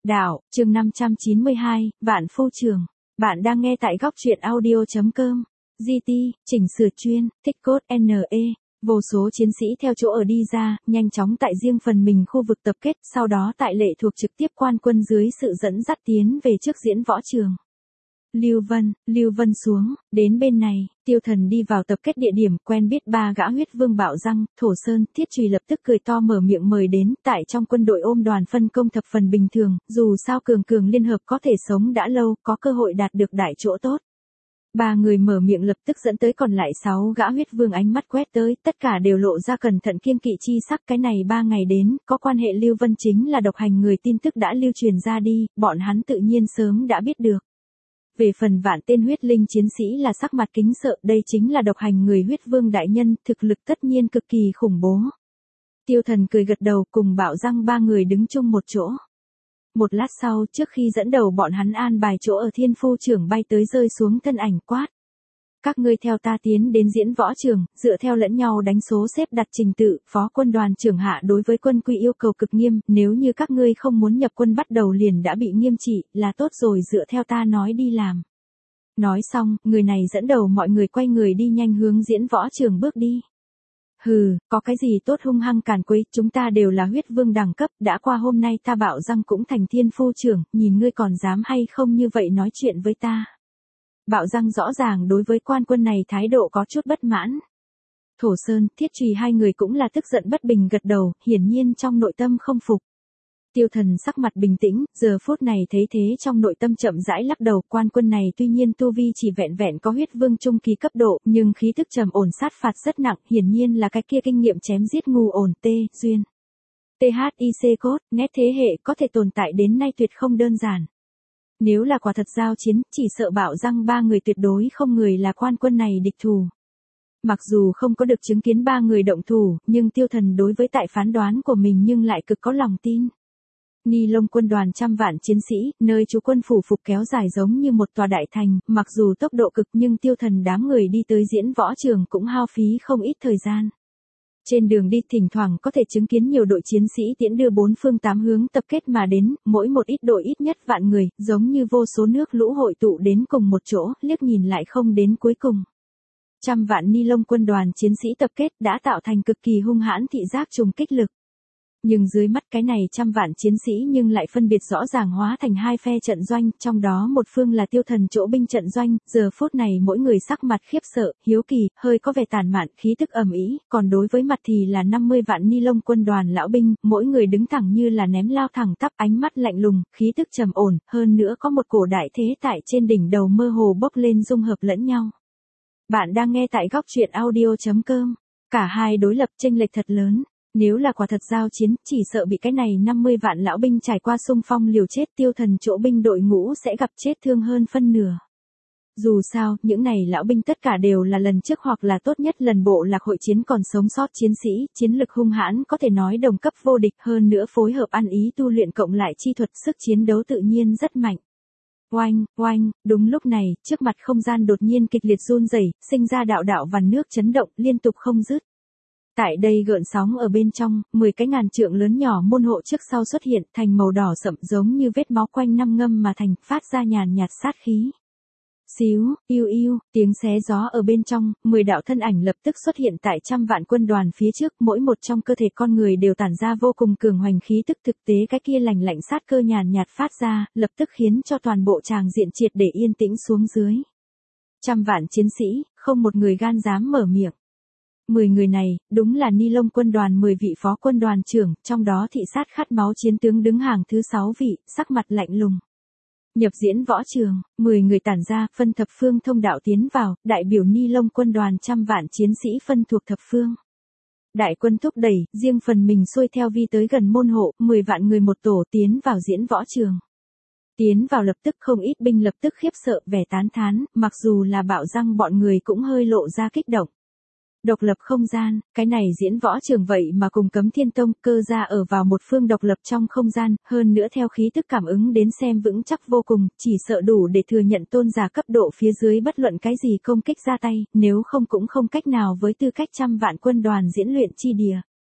Đạo, chương 592, Vạn Phu Trường. Bạn đang nghe tại góc truyện audio.com. GT, chỉnh sửa chuyên, thích cốt NE. Vô số chiến sĩ theo chỗ ở đi ra, nhanh chóng tại riêng phần mình khu vực tập kết, sau đó tại lệ thuộc trực tiếp quan quân dưới sự dẫn dắt tiến về trước diễn võ trường. Lưu Vân xuống, đến bên này, Tiêu Thần đi vào tập kết địa điểm, quen biết ba gã huyết vương Bạo Răng, Thổ Sơn, Thiết Trùy lập tức cười to mở miệng mời đến, tại trong quân đội ôm đoàn phân công thập phần bình thường, dù sao cường liên hợp có thể sống đã lâu, có cơ hội đạt được đại chỗ tốt. Ba người mở miệng lập tức dẫn tới còn lại 6 gã huyết vương ánh mắt quét tới, tất cả đều lộ ra cẩn thận kiêng kỵ chi sắc. Cái này 3 ngày đến, có quan hệ Lưu Vân chính là độc hành người, tin tức đã lưu truyền ra đi, bọn hắn tự nhiên sớm đã biết được. Về phần vạn tên huyết linh chiến sĩ là sắc mặt kính sợ, đây chính là độc hành người huyết vương đại nhân, thực lực tất nhiên cực kỳ khủng bố. Tiêu Thần cười gật đầu, cùng Bạo Răng ba người đứng chung một chỗ. Một lát sau, trước khi dẫn đầu bọn hắn an bài chỗ ở Thiên Phu Trưởng bay tới rơi xuống thân ảnh quát. Các ngươi theo ta tiến đến diễn võ trường, dựa theo lẫn nhau đánh số xếp đặt trình tự, phó quân đoàn trưởng hạ đối với quân quy yêu cầu cực nghiêm, nếu như các ngươi không muốn nhập quân bắt đầu liền đã bị nghiêm trị, là tốt rồi, dựa theo ta nói đi làm. Nói xong, người này dẫn đầu mọi người quay người đi nhanh hướng diễn võ trường bước đi. Hừ, có cái gì tốt hung hăng càn quấy, chúng ta đều là huyết vương đẳng cấp, đã qua hôm nay ta Bạo Răng cũng thành Thiên Phu Trưởng, nhìn ngươi còn dám hay không như vậy nói chuyện với ta. Bạo Răng rõ ràng đối với quan quân này thái độ có chút bất mãn. Thổ Sơn, Thiết Trùy hai người cũng là tức giận bất bình gật đầu, hiển nhiên trong nội tâm không phục. Tiêu Thần sắc mặt bình tĩnh, giờ phút này thấy thế trong nội tâm chậm rãi lắc đầu, quan quân này tuy nhiên tu vi chỉ vẹn vẹn có huyết vương trung kỳ cấp độ, nhưng khí tức trầm ổn sát phạt rất nặng, hiển nhiên là cái kia kinh nghiệm chém giết ngu ổn duyên. THIC cốt, nét thế hệ có thể tồn tại đến nay tuyệt không đơn giản. Nếu là quả thật giao chiến, chỉ sợ Bạo Răng ba người tuyệt đối không người là quan quân này địch thủ. Mặc dù không có được chứng kiến ba người động thủ, nhưng Tiêu Thần đối với tại phán đoán của mình nhưng lại cực có lòng tin. Ni Lông quân đoàn trăm vạn chiến sĩ, nơi trú quân phủ phục kéo dài giống như một tòa đại thành, mặc dù tốc độ cực nhưng Tiêu Thần đám người đi tới diễn võ trường cũng hao phí không ít thời gian. Trên đường đi thỉnh thoảng có thể chứng kiến nhiều đội chiến sĩ tiễn đưa bốn phương tám hướng tập kết mà đến, mỗi một ít đội ít nhất vạn người, giống như vô số nước lũ hội tụ đến cùng một chỗ, liếc nhìn lại không đến cuối cùng. Trăm vạn Ni Lông quân đoàn chiến sĩ tập kết đã tạo thành cực kỳ hung hãn thị giác trùng kích lực. Nhưng dưới mắt cái này trăm vạn chiến sĩ nhưng lại phân biệt rõ ràng hóa thành hai phe trận doanh, trong đó một phương là Tiêu Thần chỗ binh trận doanh, giờ phút này mỗi người sắc mặt khiếp sợ, hiếu kỳ, hơi có vẻ tàn mạn, khí tức ầm ĩ, còn đối với mặt thì là 50 vạn Ni Lông quân đoàn lão binh, mỗi người đứng thẳng như là ném lao thẳng tắp, ánh mắt lạnh lùng, khí tức trầm ổn, hơn nữa có một cổ đại thế tại trên đỉnh đầu mơ hồ bốc lên dung hợp lẫn nhau. Bạn đang nghe tại góc truyện audio.com. Cả hai đối lập chênh lệch thật lớn. Nếu là quả thật giao chiến, chỉ sợ bị cái này 50 vạn lão binh trải qua xung phong liều chết, Tiêu Thần chỗ binh đội ngũ sẽ gặp chết thương hơn phân nửa. Dù sao, những này lão binh tất cả đều là lần trước hoặc là tốt nhất lần bộ lạc hội chiến còn sống sót chiến sĩ, chiến lực hung hãn có thể nói đồng cấp vô địch, hơn nữa phối hợp ăn ý tu luyện cộng lại chi thuật, sức chiến đấu tự nhiên rất mạnh. Oanh, đúng lúc này, trước mặt không gian đột nhiên kịch liệt run rẩy, sinh ra đạo vằn nước chấn động liên tục không dứt. Tại đây gợn sóng ở bên trong, 10 cái ngàn trượng lớn nhỏ môn hộ trước sau xuất hiện thành màu đỏ sậm giống như vết máu quanh năm ngâm mà thành, phát ra nhàn nhạt sát khí. Xíu, yêu, tiếng xé gió ở bên trong, 10 đạo thân ảnh lập tức xuất hiện tại trăm vạn quân đoàn phía trước, mỗi một trong cơ thể con người đều tản ra vô cùng cường hoành khí tức, thực tế cái kia lạnh sát cơ nhàn nhạt phát ra, lập tức khiến cho toàn bộ tràng diện triệt để yên tĩnh xuống dưới. Trăm vạn chiến sĩ, không một người gan dám mở miệng. 10 người này, đúng là Ni Lông quân đoàn 10 vị phó quân đoàn trưởng, trong đó thị sát khát máu chiến tướng đứng hàng thứ 6 vị, sắc mặt lạnh lùng. Nhập diễn võ trường, 10 người tản ra, phân thập phương thông đạo tiến vào, đại biểu Ni Lông quân đoàn trăm vạn chiến sĩ phân thuộc thập phương. Đại quân thúc đẩy, riêng phần mình xuôi theo vi tới gần môn hộ, 10 vạn người một tổ tiến vào diễn võ trường. Tiến vào lập tức không ít binh lập tức khiếp sợ, vẻ tán thán, mặc dù là Bạo Răng bọn người cũng hơi lộ ra kích động. Độc lập không gian, cái này diễn võ trường vậy mà cùng Cấm Thiên Tông cơ ra ở vào một phương độc lập trong không gian, hơn nữa theo khí tức cảm ứng đến xem vững chắc vô cùng, chỉ sợ đủ để thừa nhận tôn giả cấp độ phía dưới bất luận cái gì công kích ra tay, nếu không cũng không cách nào với tư cách trăm vạn quân đoàn diễn luyện chi địa.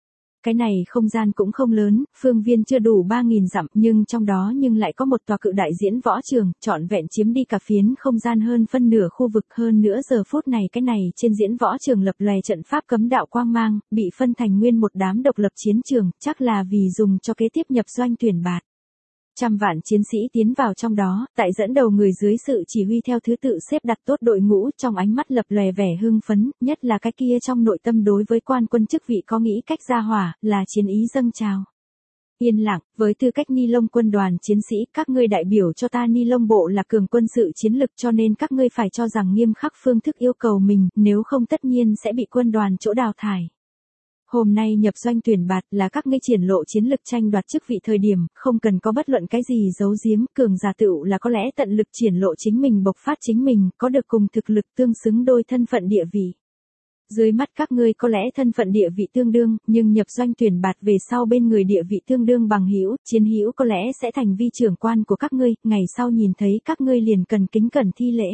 Cái này không gian cũng không lớn, phương viên chưa đủ 3.000 dặm, nhưng trong đó lại có một tòa cự đại diễn võ trường, trọn vẹn chiếm đi cả phiến không gian hơn phân nửa khu vực. Hơn nữa giờ phút này cái này trên diễn võ trường lập lòe trận pháp cấm đạo quang mang, bị phân thành nguyên một đám độc lập chiến trường, chắc là vì dùng cho kế tiếp nhập doanh tuyển bạt. Trăm vạn chiến sĩ tiến vào trong đó, tại dẫn đầu người dưới sự chỉ huy theo thứ tự xếp đặt tốt đội ngũ, trong ánh mắt lập lòe vẻ hưng phấn, nhất là cái kia trong nội tâm đối với quan quân chức vị có nghĩ cách ra hỏa, là chiến ý dâng trào. Yên lặng, với tư cách Ni Lông quân đoàn chiến sĩ, các ngươi đại biểu cho ta Ni Lông bộ là cường quân sự chiến lực, cho nên các ngươi phải cho rằng nghiêm khắc phương thức yêu cầu mình, nếu không tất nhiên sẽ bị quân đoàn chỗ đào thải. Hôm nay nhập doanh tuyển bạt là các ngươi triển lộ chiến lực tranh đoạt chức vị thời điểm, không cần có bất luận cái gì giấu giếm, cường giả tựu là có lẽ tận lực triển lộ chính mình, bộc phát chính mình, có được cùng thực lực tương xứng đôi thân phận địa vị. Dưới mắt các ngươi có lẽ thân phận địa vị tương đương, nhưng nhập doanh tuyển bạt về sau bên người địa vị tương đương bằng hữu, chiến hữu có lẽ sẽ thành vi trưởng quan của các ngươi, ngày sau nhìn thấy các ngươi liền cần kính cẩn thi lễ.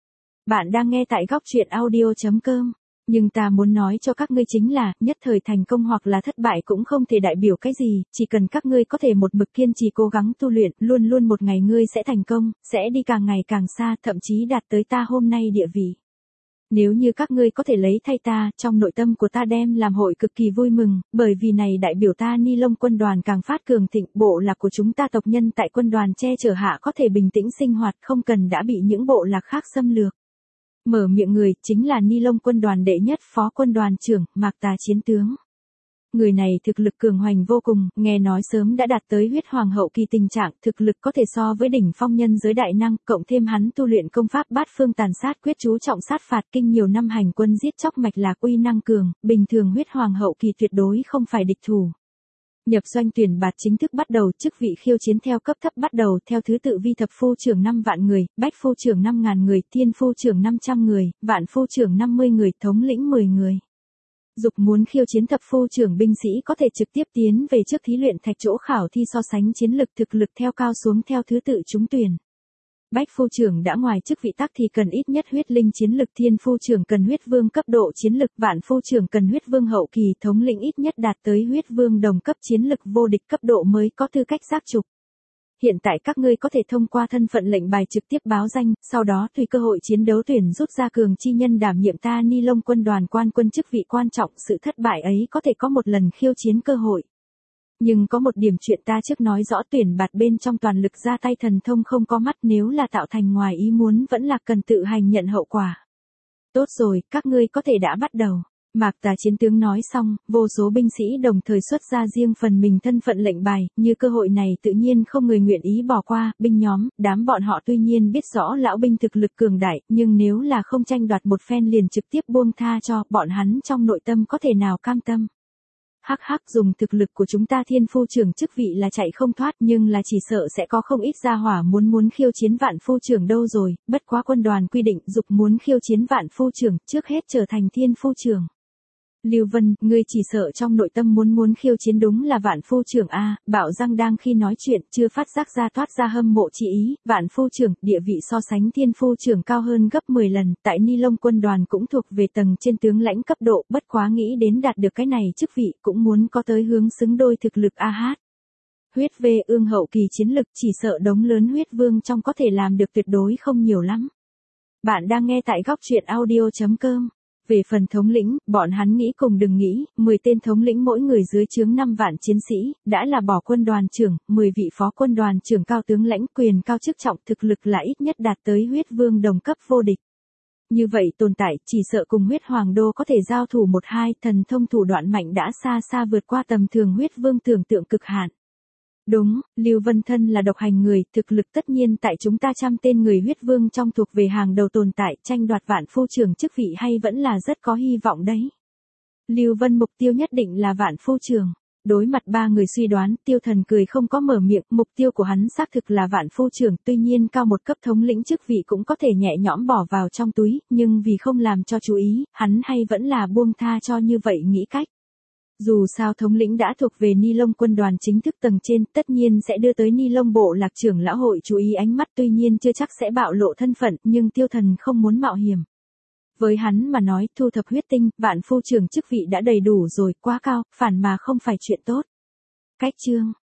Bạn đang nghe tại góc truyện audio.com. Nhưng ta muốn nói cho các ngươi chính là, nhất thời thành công hoặc là thất bại cũng không thể đại biểu cái gì, chỉ cần các ngươi có thể một mực kiên trì cố gắng tu luyện, luôn luôn một ngày ngươi sẽ thành công, sẽ đi càng ngày càng xa, thậm chí đạt tới ta hôm nay địa vị. Nếu như các ngươi có thể lấy thay ta, trong nội tâm của ta đem làm hội cực kỳ vui mừng, bởi vì này đại biểu ta Ni Lông quân đoàn càng phát cường thịnh, bộ lạc của chúng ta tộc nhân tại quân đoàn che chở hạ có thể bình tĩnh sinh hoạt, không cần đã bị những bộ lạc khác xâm lược. Mở miệng người, chính là Ni Lông quân đoàn đệ nhất phó quân đoàn trưởng, Mạc Tà chiến tướng. Người này thực lực cường hoành vô cùng, nghe nói sớm đã đạt tới huyết hoàng hậu kỳ tình trạng, thực lực có thể so với đỉnh phong nhân giới đại năng, cộng thêm hắn tu luyện công pháp bát phương tàn sát quyết chú trọng sát phạt kinh nhiều năm hành quân giết chóc mạch lạc uy năng cường, bình thường huyết hoàng hậu kỳ tuyệt đối không phải địch thủ. Nhập doanh tuyển bạt chính thức bắt đầu, chức vị khiêu chiến theo cấp thấp bắt đầu, theo thứ tự vi thập phu trưởng 5 vạn người, bách phu trưởng 5.000 người, thiên phu trưởng 500 người, vạn phu trưởng 50 người, thống lĩnh 10 người. Dục muốn khiêu chiến thập phu trưởng binh sĩ có thể trực tiếp tiến về trước thí luyện thạch chỗ khảo thi so sánh chiến lực thực lực theo cao xuống theo thứ tự trúng tuyển. Bách phu trưởng đã ngoài chức vị tắc thì cần ít nhất huyết linh chiến lực, thiên phu trưởng cần huyết vương cấp độ chiến lực, vạn phu trưởng cần huyết vương hậu kỳ, thống lĩnh ít nhất đạt tới huyết vương đồng cấp chiến lực vô địch cấp độ mới có tư cách giác trục. Hiện tại các ngươi có thể thông qua thân phận lệnh bài trực tiếp báo danh, sau đó tùy cơ hội chiến đấu tuyển rút ra cường chi nhân đảm nhiệm ta Ni Lông quân đoàn quan quân chức vị quan trọng, sự thất bại ấy có thể có một lần khiêu chiến cơ hội. Nhưng có một điểm chuyện ta trước nói rõ, tuyển bạt bên trong toàn lực ra tay thần thông không có mắt, nếu là tạo thành ngoài ý muốn vẫn là cần tự hành nhận hậu quả. Tốt rồi, các ngươi có thể đã bắt đầu. Mạc Tà chiến tướng nói xong, vô số binh sĩ đồng thời xuất ra riêng phần mình thân phận lệnh bài, như cơ hội này tự nhiên không người nguyện ý bỏ qua, binh nhóm, đám bọn họ tuy nhiên biết rõ lão binh thực lực cường đại, nhưng nếu là không tranh đoạt một phen liền trực tiếp buông tha cho, bọn hắn trong nội tâm có thể nào cam tâm. Hắc hắc, dùng thực lực của chúng ta thiên phu trưởng chức vị là chạy không thoát, nhưng là chỉ sợ sẽ có không ít gia hỏa muốn khiêu chiến vạn phu trưởng đâu rồi, bất quá quân đoàn quy định dục muốn khiêu chiến vạn phu trưởng, trước hết trở thành thiên phu trưởng. Lưu Vân, ngươi chỉ sợ trong nội tâm muốn khiêu chiến đúng là vạn phu trưởng a. Bảo Giang đang khi nói chuyện, chưa phát giác ra thoát ra hâm mộ chi ý, vạn phu trưởng, địa vị so sánh thiên phu trưởng cao hơn gấp 10 lần, tại Ni Lông quân đoàn cũng thuộc về tầng trên tướng lãnh cấp độ, bất quá nghĩ đến đạt được cái này chức vị, cũng muốn có tới hướng xứng đôi thực lực a hát. Huyết về ương hậu kỳ chiến lực, chỉ sợ đống lớn huyết vương trong có thể làm được tuyệt đối không nhiều lắm. Bạn đang nghe tại góc truyện audio.com. Về phần thống lĩnh, bọn hắn nghĩ cùng đừng nghĩ, 10 tên thống lĩnh mỗi người dưới trướng 5 vạn chiến sĩ, đã là bỏ quân đoàn trưởng, 10 vị phó quân đoàn trưởng cao tướng lãnh quyền cao chức trọng, thực lực là ít nhất đạt tới huyết vương đồng cấp vô địch. Như vậy tồn tại, chỉ sợ cùng huyết hoàng đô có thể giao thủ 1-2, thần thông thủ đoạn mạnh đã xa xa vượt qua tầm thường huyết vương tưởng tượng cực hạn. Đúng, Lưu Vân Thân là độc hành người, thực lực tất nhiên tại chúng ta 100 tên người huyết vương trong thuộc về hàng đầu tồn tại, tranh đoạt vạn phu trưởng chức vị hay vẫn là rất có hy vọng đấy. Lưu Vân mục tiêu nhất định là vạn phu trưởng. Đối mặt 3 người suy đoán, Tiêu Thần cười không có mở miệng, mục tiêu của hắn xác thực là vạn phu trưởng, tuy nhiên cao một cấp thống lĩnh chức vị cũng có thể nhẹ nhõm bỏ vào trong túi, nhưng vì không làm cho chú ý, hắn hay vẫn là buông tha cho như vậy nghĩ cách. Dù sao thống lĩnh đã thuộc về Ni Lông quân đoàn chính thức tầng trên, tất nhiên sẽ đưa tới Ni Lông bộ lạc trưởng lão hội chú ý ánh mắt, tuy nhiên chưa chắc sẽ bạo lộ thân phận, nhưng Tiêu Thần không muốn mạo hiểm. Với hắn mà nói thu thập huyết tinh, vạn phu trưởng chức vị đã đầy đủ rồi, quá cao, phản mà không phải chuyện tốt. Cách chương